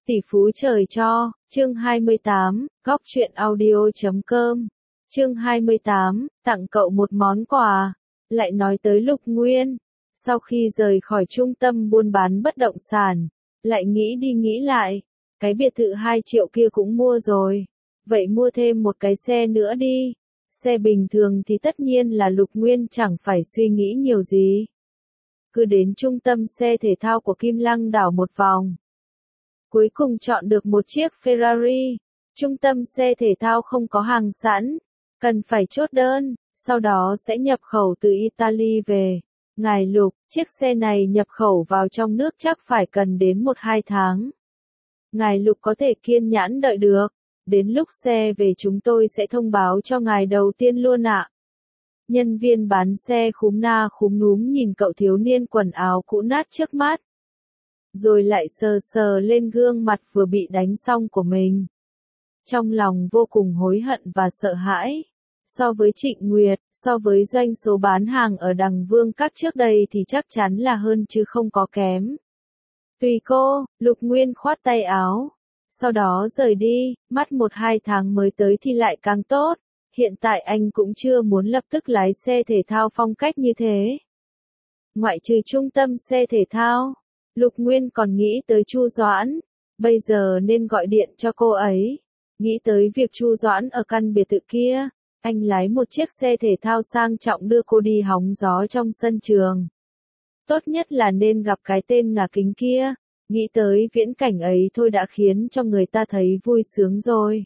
Tỷ phú trời cho, chương 28, góc truyện audio.com. Chương 28, tặng cậu một món quà. Lại nói tới Lục Nguyên. Sau khi rời khỏi trung tâm buôn bán bất động sản, lại nghĩ đi nghĩ lại, cái biệt thự 2 triệu kia cũng mua rồi. Vậy mua thêm một cái xe nữa đi. Xe bình thường thì tất nhiên là Lục Nguyên chẳng phải suy nghĩ nhiều gì. Cứ đến trung tâm xe thể thao của Kim Lăng đảo một vòng. Cuối cùng chọn được một chiếc Ferrari. Trung tâm xe thể thao không có hàng sẵn, cần phải chốt đơn, sau đó sẽ nhập khẩu từ Italy về. Ngài Lục, chiếc xe này nhập khẩu vào trong nước chắc phải cần đến 1-2 tháng. Ngài Lục có thể kiên nhẫn đợi được, đến lúc xe về chúng tôi sẽ thông báo cho ngài đầu tiên luôn ạ. Nhân viên bán xe khúm na khúm núm nhìn cậu thiếu niên quần áo cũ nát trước mắt. Rồi lại sờ sờ lên gương mặt vừa bị đánh xong của mình. Trong lòng vô cùng hối hận và sợ hãi. So với Trịnh Nguyệt, so với doanh số bán hàng ở Đằng Vương Các trước đây thì chắc chắn là hơn chứ không có kém. Tùy cô, Lục Nguyên khoát tay áo. Sau đó rời đi, mắt 1-2 tháng mới tới thì lại càng tốt. Hiện tại anh cũng chưa muốn lập tức lái xe thể thao phong cách như thế. Ngoại trừ trung tâm xe thể thao, Lục Nguyên còn nghĩ tới Chu Doãn, bây giờ nên gọi điện cho cô ấy. Nghĩ tới việc Chu Doãn ở căn biệt thự kia, anh lái một chiếc xe thể thao sang trọng đưa cô đi hóng gió trong sân trường. Tốt nhất là nên gặp cái tên ngả kính kia, nghĩ tới viễn cảnh ấy thôi đã khiến cho người ta thấy vui sướng rồi.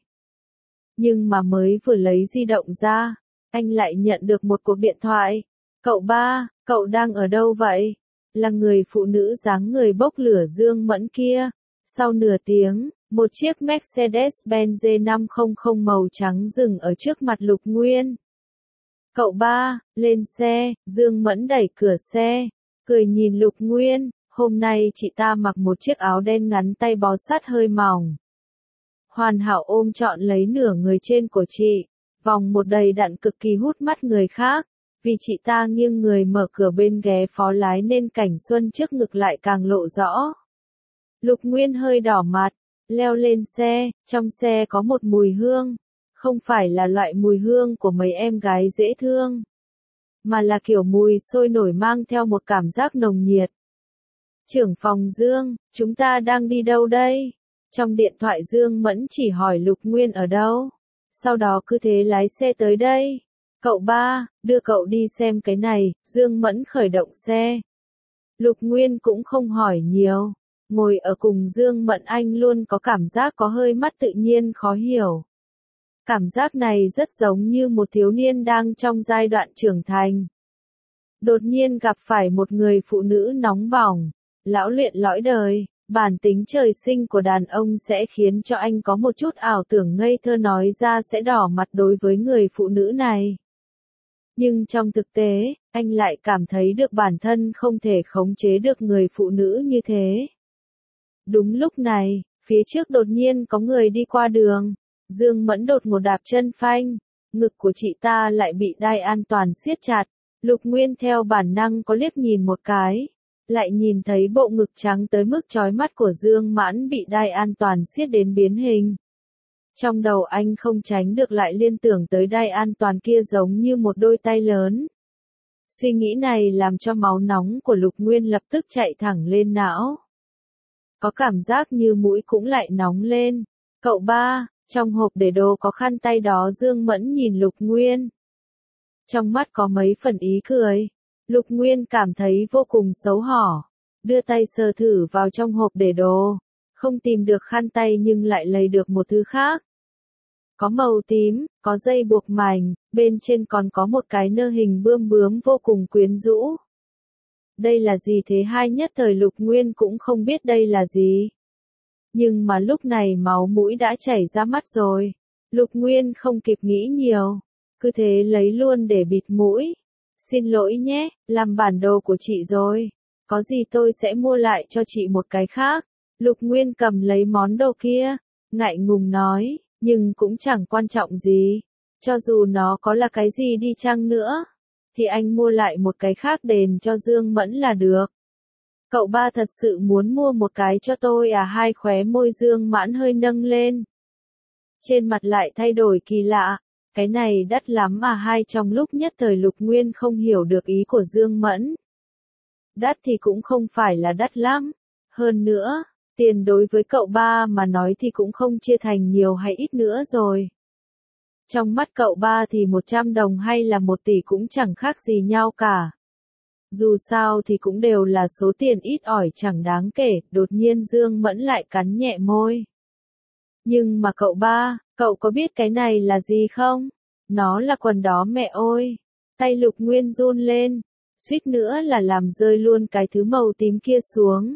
Nhưng mà mới vừa lấy di động ra, anh lại nhận được một cuộc điện thoại. Cậu ba, cậu đang ở đâu vậy? Là người phụ nữ dáng người bốc lửa Dương Mẫn kia. Sau nửa tiếng, một chiếc Mercedes-Benz G500 màu trắng dừng ở trước mặt Lục Nguyên. Cậu ba, lên xe, Dương Mẫn đẩy cửa xe, cười nhìn Lục Nguyên, hôm nay chị ta mặc một chiếc áo đen ngắn tay bó sát hơi mỏng. Hoàn hảo ôm trọn lấy nửa người trên của chị, vòng một đầy đặn cực kỳ hút mắt người khác. Vì chị ta nghiêng người mở cửa bên ghế phó lái nên cảnh xuân trước ngực lại càng lộ rõ. Lục Nguyên hơi đỏ mặt, leo lên xe, trong xe có một mùi hương, không phải là loại mùi hương của mấy em gái dễ thương, mà là kiểu mùi sôi nổi mang theo một cảm giác nồng nhiệt. Trưởng phòng Dương, chúng ta đang đi đâu đây? Trong điện thoại Dương Mẫn chỉ hỏi Lục Nguyên ở đâu, sau đó cứ thế lái xe tới đây. Cậu ba, đưa cậu đi xem cái này, Dương Mẫn khởi động xe. Lục Nguyên cũng không hỏi nhiều, ngồi ở cùng Dương Mẫn anh luôn có cảm giác có hơi mắt tự nhiên khó hiểu. Cảm giác này rất giống như một thiếu niên đang trong giai đoạn trưởng thành. Đột nhiên gặp phải một người phụ nữ nóng bỏng, lão luyện lõi đời, bản tính trời sinh của đàn ông sẽ khiến cho anh có một chút ảo tưởng ngây thơ nói ra sẽ đỏ mặt đối với người phụ nữ này. Nhưng trong thực tế, anh lại cảm thấy được bản thân không thể khống chế được người phụ nữ như thế. Đúng lúc này, phía trước đột nhiên có người đi qua đường. Dương Mẫn đột ngột đạp chân phanh, ngực của chị ta lại bị đai an toàn siết chặt. Lục Nguyên theo bản năng có liếc nhìn một cái, lại nhìn thấy bộ ngực trắng tới mức chói mắt của Dương Mẫn bị đai an toàn siết đến biến hình. Trong đầu anh không tránh được lại liên tưởng tới đai an toàn kia giống như một đôi tay lớn. Suy nghĩ này làm cho máu nóng của Lục Nguyên lập tức chạy thẳng lên não. Có cảm giác như mũi cũng lại nóng lên. Cậu ba, trong hộp để đồ có khăn tay đó. Dương Mẫn nhìn Lục Nguyên. Trong mắt có mấy phần ý cười. Lục Nguyên cảm thấy vô cùng xấu hổ. Đưa tay sờ thử vào trong hộp để đồ. Không tìm được khăn tay nhưng lại lấy được một thứ khác. Có màu tím, có dây buộc mảnh, bên trên còn có một cái nơ hình bươm bướm vô cùng quyến rũ. Đây là gì thế? Hai nhất thời Lục Nguyên cũng không biết đây là gì. Nhưng mà lúc này máu mũi đã chảy ra mắt rồi. Lục Nguyên không kịp nghĩ nhiều, cứ thế lấy luôn để bịt mũi. Xin lỗi nhé, làm bản đồ của chị rồi. Có gì tôi sẽ mua lại cho chị một cái khác. Lục Nguyên cầm lấy món đồ kia, ngại ngùng nói, nhưng cũng chẳng quan trọng gì. Cho dù nó có là cái gì đi chăng nữa, thì anh mua lại một cái khác đền cho Dương Mẫn là được. Cậu ba thật sự muốn mua một cái cho tôi à? Hai khóe môi Dương Mãn hơi nâng lên. Trên mặt lại thay đổi kỳ lạ. Cái này đắt lắm à? Hai trong lúc nhất thời Lục Nguyên không hiểu được ý của Dương Mẫn. Đắt thì cũng không phải là đắt lắm. Hơn nữa, tiền đối với cậu ba mà nói thì cũng không chia thành nhiều hay ít nữa rồi. Trong mắt cậu ba thì 100 đồng hay là 1 tỷ cũng chẳng khác gì nhau cả. Dù sao thì cũng đều là số tiền ít ỏi chẳng đáng kể. Đột nhiên Dương Mẫn lại cắn nhẹ môi. Nhưng mà cậu ba, cậu có biết cái này là gì không? Nó là quần đó mẹ ơi. Tay Lục Nguyên run lên, suýt nữa là làm rơi luôn cái thứ màu tím kia xuống.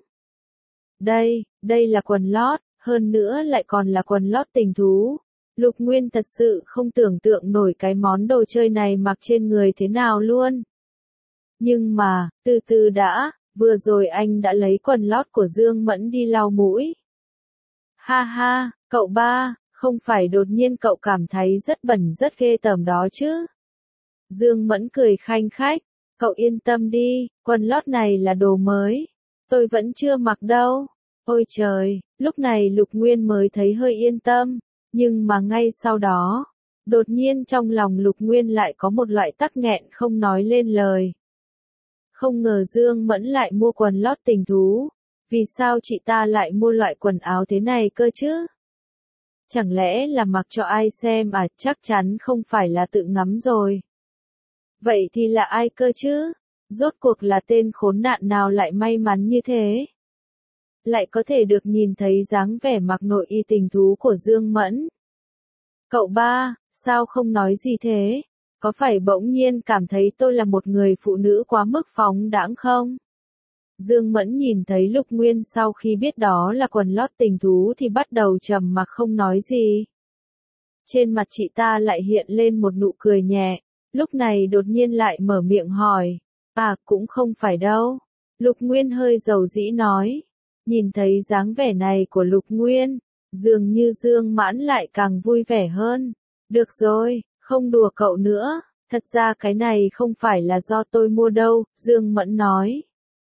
Đây là quần lót, hơn nữa lại còn là quần lót tình thú. Lục Nguyên thật sự không tưởng tượng nổi cái món đồ chơi này mặc trên người thế nào luôn. Nhưng mà, từ từ đã, vừa rồi anh đã lấy quần lót của Dương Mẫn đi lau mũi. Ha ha, cậu ba, không phải đột nhiên cậu cảm thấy rất bẩn rất ghê tởm đó chứ? Dương Mẫn cười khanh khách, cậu yên tâm đi, quần lót này là đồ mới. Tôi vẫn chưa mặc đâu. Ôi trời, lúc này Lục Nguyên mới thấy hơi yên tâm, nhưng mà ngay sau đó, đột nhiên trong lòng Lục Nguyên lại có một loại tắc nghẹn không nói lên lời. Không ngờ Dương Mẫn lại mua quần lót tình thú, vì sao chị ta lại mua loại quần áo thế này cơ chứ? Chẳng lẽ là mặc cho ai xem à? Chắc chắn không phải là tự ngắm rồi. Vậy thì là ai cơ chứ? Rốt cuộc là tên khốn nạn nào lại may mắn như thế? Lại có thể được nhìn thấy dáng vẻ mặc nội y tình thú của Dương Mẫn. Cậu ba, sao không nói gì thế? Có phải bỗng nhiên cảm thấy tôi là một người phụ nữ quá mức phóng đãng không? Dương Mẫn nhìn thấy Lục Nguyên sau khi biết đó là quần lót tình thú thì bắt đầu trầm mặc không nói gì. Trên mặt chị ta lại hiện lên một nụ cười nhẹ, lúc này đột nhiên lại mở miệng hỏi. À, cũng không phải đâu. Lục Nguyên hơi dầu dĩ nói. Nhìn thấy dáng vẻ này của Lục Nguyên, dường như Dương Mãn lại càng vui vẻ hơn. Được rồi, không đùa cậu nữa, thật ra cái này không phải là do tôi mua đâu, Dương Mẫn nói.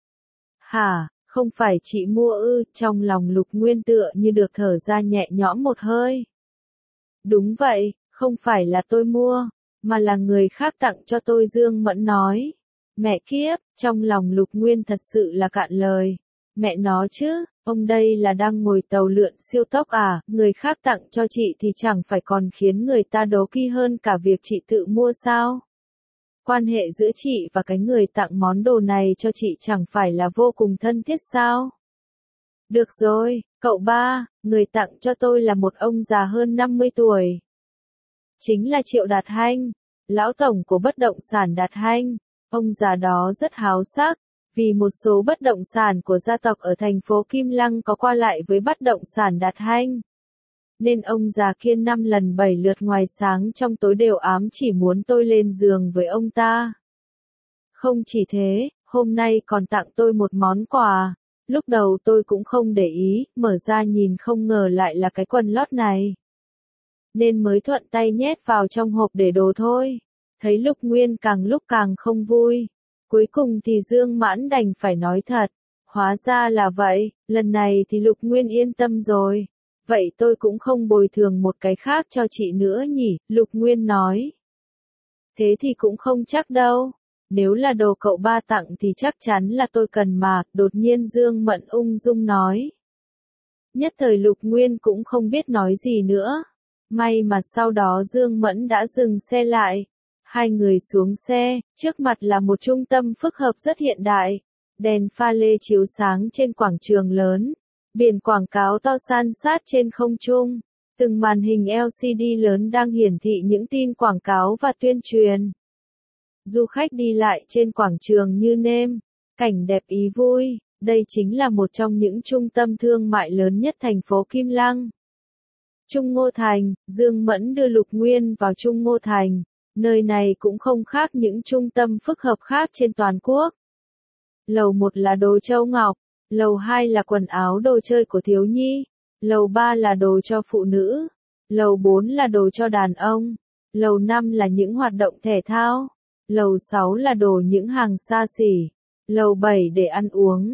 Hả, không phải chị mua ư? Trong lòng Lục Nguyên tựa như được thở ra nhẹ nhõm một hơi. Đúng vậy, không phải là tôi mua, mà là người khác tặng cho tôi, Dương Mẫn nói. Mẹ kiếp, trong lòng Lục Nguyên thật sự là cạn lời. Mẹ nó chứ, ông đây là đang ngồi tàu lượn siêu tốc à? Người khác tặng cho chị thì chẳng phải còn khiến người ta đố kỵ hơn cả việc chị tự mua sao? Quan hệ giữa chị và cái người tặng món đồ này cho chị chẳng phải là vô cùng thân thiết sao? Được rồi, cậu ba, người tặng cho tôi là một ông già hơn 50 tuổi. Chính là Triệu Đạt Hanh, lão tổng của bất động sản Đạt Hanh. Ông già đó rất háo sắc, vì một số bất động sản của gia tộc ở thành phố Kim Lăng có qua lại với bất động sản Đạt Hanh. Nên ông già kia 5 lần 7 lượt ngoài sáng trong tối đều ám chỉ muốn tôi lên giường với ông ta. Không chỉ thế, hôm nay còn tặng tôi một món quà. Lúc đầu tôi cũng không để ý, mở ra nhìn không ngờ lại là cái quần lót này. Nên mới thuận tay nhét vào trong hộp để đồ thôi. Thấy Lục Nguyên càng lúc càng không vui. Cuối cùng thì Dương Mãn đành phải nói thật. Hóa ra là vậy, lần này thì Lục Nguyên yên tâm rồi. Vậy tôi cũng không bồi thường một cái khác cho chị nữa nhỉ, Lục Nguyên nói. Thế thì cũng không chắc đâu. Nếu là đồ cậu ba tặng thì chắc chắn là tôi cần mà, đột nhiên Dương Mẫn ung dung nói. Nhất thời Lục Nguyên cũng không biết nói gì nữa. May mà sau đó Dương Mẫn đã dừng xe lại. Hai người xuống xe, trước mặt là một trung tâm phức hợp rất hiện đại. Đèn pha lê chiếu sáng trên quảng trường lớn. Biển quảng cáo to san sát trên không trung. Từng màn hình LCD lớn đang hiển thị những tin quảng cáo và tuyên truyền. Du khách đi lại trên quảng trường như nêm. Cảnh đẹp ý vui. Đây chính là một trong những trung tâm thương mại lớn nhất thành phố Kim Lăng. Trung Ngô Thành, Dương Mẫn đưa Lục Nguyên vào Trung Ngô Thành. Nơi này cũng không khác những trung tâm phức hợp khác trên toàn quốc. Lầu 1 là đồ châu ngọc, lầu 2 là quần áo đồ chơi của thiếu nhi, lầu 3 là đồ cho phụ nữ, lầu 4 là đồ cho đàn ông, lầu 5 là những hoạt động thể thao, lầu 6 là đồ những hàng xa xỉ, lầu 7 để ăn uống,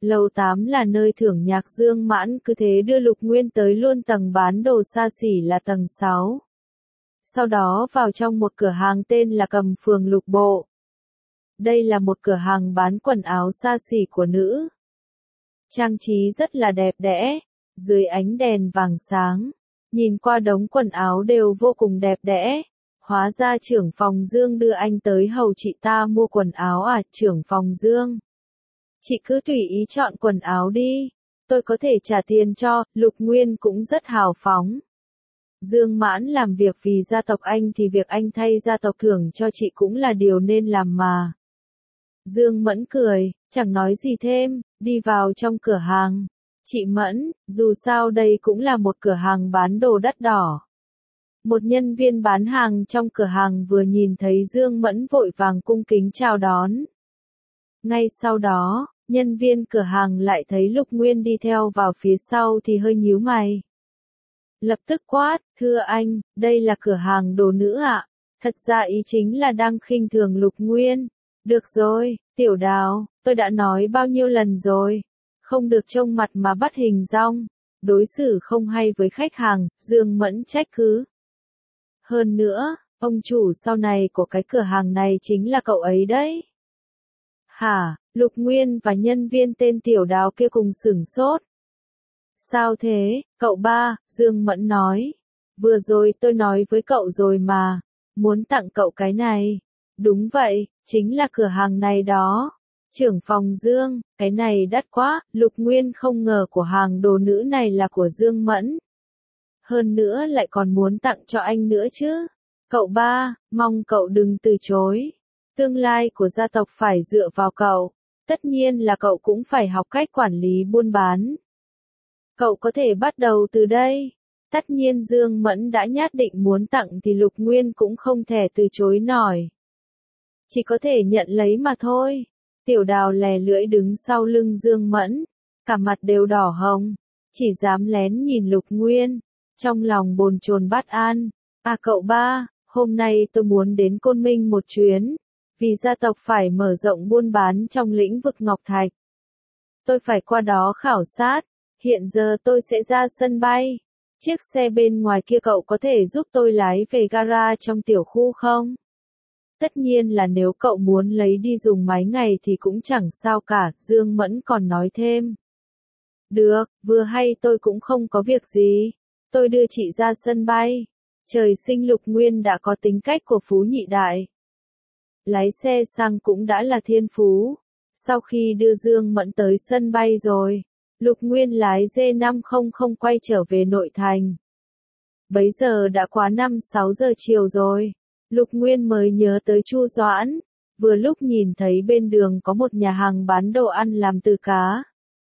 Lầu 8 là nơi thưởng nhạc Dương Mãn cứ thế đưa Lục Nguyên tới luôn tầng bán đồ xa xỉ là tầng 6. Sau đó vào trong một cửa hàng tên là Cầm Phường Lục Bộ. Đây là một cửa hàng bán quần áo xa xỉ của nữ. Trang trí rất là đẹp đẽ, dưới ánh đèn vàng sáng, nhìn qua đống quần áo đều vô cùng đẹp đẽ. Hóa ra trưởng phòng Dương đưa anh tới hầu chị ta mua quần áo à, trưởng phòng Dương. Chị cứ tùy ý chọn quần áo đi, tôi có thể trả tiền cho. Lục Nguyên cũng rất hào phóng. Dương Mãn làm việc vì gia tộc anh thì việc anh thay gia tộc thưởng cho chị cũng là điều nên làm mà. Dương Mẫn cười, chẳng nói gì thêm, đi vào trong cửa hàng. Chị Mẫn, dù sao đây cũng là một cửa hàng bán đồ đắt đỏ. Một nhân viên bán hàng trong cửa hàng vừa nhìn thấy Dương Mẫn vội vàng cung kính chào đón. Ngay sau đó, nhân viên cửa hàng lại thấy Lục Nguyên đi theo vào phía sau thì hơi nhíu mày. Lập tức quát, thưa anh, đây là cửa hàng đồ nữ ạ. Thật ra ý chính là đang khinh thường Lục Nguyên. Được rồi, Tiểu Đào, tôi đã nói bao nhiêu lần rồi. Không được trông mặt mà bắt hình dong. Đối xử không hay với khách hàng, Dương Mẫn trách cứ. Hơn nữa, ông chủ sau này của cái cửa hàng này chính là cậu ấy đấy. Hả, Lục Nguyên và nhân viên tên Tiểu Đào kia cùng sửng sốt. Sao thế, cậu ba, Dương Mẫn nói. Vừa rồi tôi nói với cậu rồi mà, muốn tặng cậu cái này. Đúng vậy, chính là cửa hàng này đó. Trưởng phòng Dương, cái này đắt quá, Lục Nguyên không ngờ của hàng đồ nữ này là của Dương Mẫn. Hơn nữa lại còn muốn tặng cho anh nữa chứ. Cậu ba, mong cậu đừng từ chối. Tương lai của gia tộc phải dựa vào cậu. Tất nhiên là cậu cũng phải học cách quản lý buôn bán. Cậu có thể bắt đầu từ đây. Tất nhiên Dương Mẫn đã nhất định muốn tặng thì Lục Nguyên cũng không thể từ chối nổi. Chỉ có thể nhận lấy mà thôi. Tiểu Đào lè lưỡi đứng sau lưng Dương Mẫn, cả mặt đều đỏ hồng, chỉ dám lén nhìn Lục Nguyên, trong lòng bồn chồn bất an. À cậu ba, hôm nay tôi muốn đến Côn Minh một chuyến, vì gia tộc phải mở rộng buôn bán trong lĩnh vực ngọc thạch. Tôi phải qua đó khảo sát, hiện giờ tôi sẽ ra sân bay. Chiếc xe bên ngoài kia cậu có thể giúp tôi lái về gara trong tiểu khu không? Tất nhiên là nếu cậu muốn lấy đi dùng mấy ngày thì cũng chẳng sao cả, Dương Mẫn còn nói thêm. Được, vừa hay tôi cũng không có việc gì. Tôi đưa chị ra sân bay. Trời sinh Lục Nguyên đã có tính cách của phú nhị đại. Lái xe xăng cũng đã là thiên phú. Sau khi đưa Dương Mẫn tới sân bay rồi, Lục Nguyên lái D500 quay trở về nội thành. Bấy giờ đã quá 5-6 giờ chiều rồi. Lục Nguyên mới nhớ tới Chu Doãn, vừa lúc nhìn thấy bên đường có một nhà hàng bán đồ ăn làm từ cá.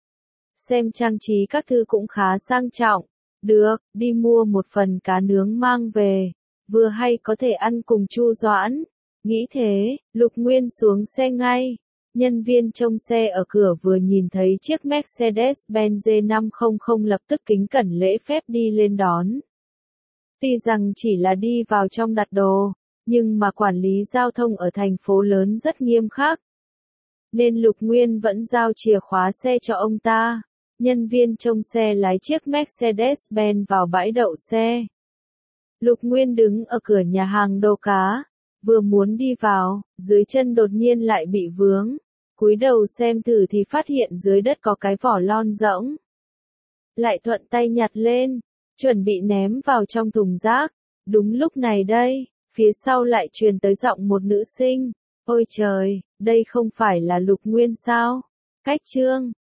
Xem trang trí các thứ cũng khá sang trọng. Được, đi mua một phần cá nướng mang về, vừa hay có thể ăn cùng Chu Doãn. Nghĩ thế, Lục Nguyên xuống xe ngay. Nhân viên trông xe ở cửa vừa nhìn thấy chiếc Mercedes-Benz G500 lập tức kính cẩn lễ phép đi lên đón. Tuy rằng chỉ là đi vào trong đặt đồ, nhưng mà quản lý giao thông ở thành phố lớn rất nghiêm khắc. Nên Lục Nguyên vẫn giao chìa khóa xe cho ông ta. Nhân viên trông xe lái chiếc Mercedes-Benz vào bãi đậu xe. Lục Nguyên đứng ở cửa nhà hàng đồ cá, vừa muốn đi vào, dưới chân đột nhiên lại bị vướng. Cúi đầu xem thử thì phát hiện dưới đất có cái vỏ lon rỗng. Lại thuận tay nhặt lên, chuẩn bị ném vào trong thùng rác. Đúng lúc này đây, phía sau lại truyền tới giọng một nữ sinh. Ôi trời, đây không phải là Lục Nguyên sao? Cách chương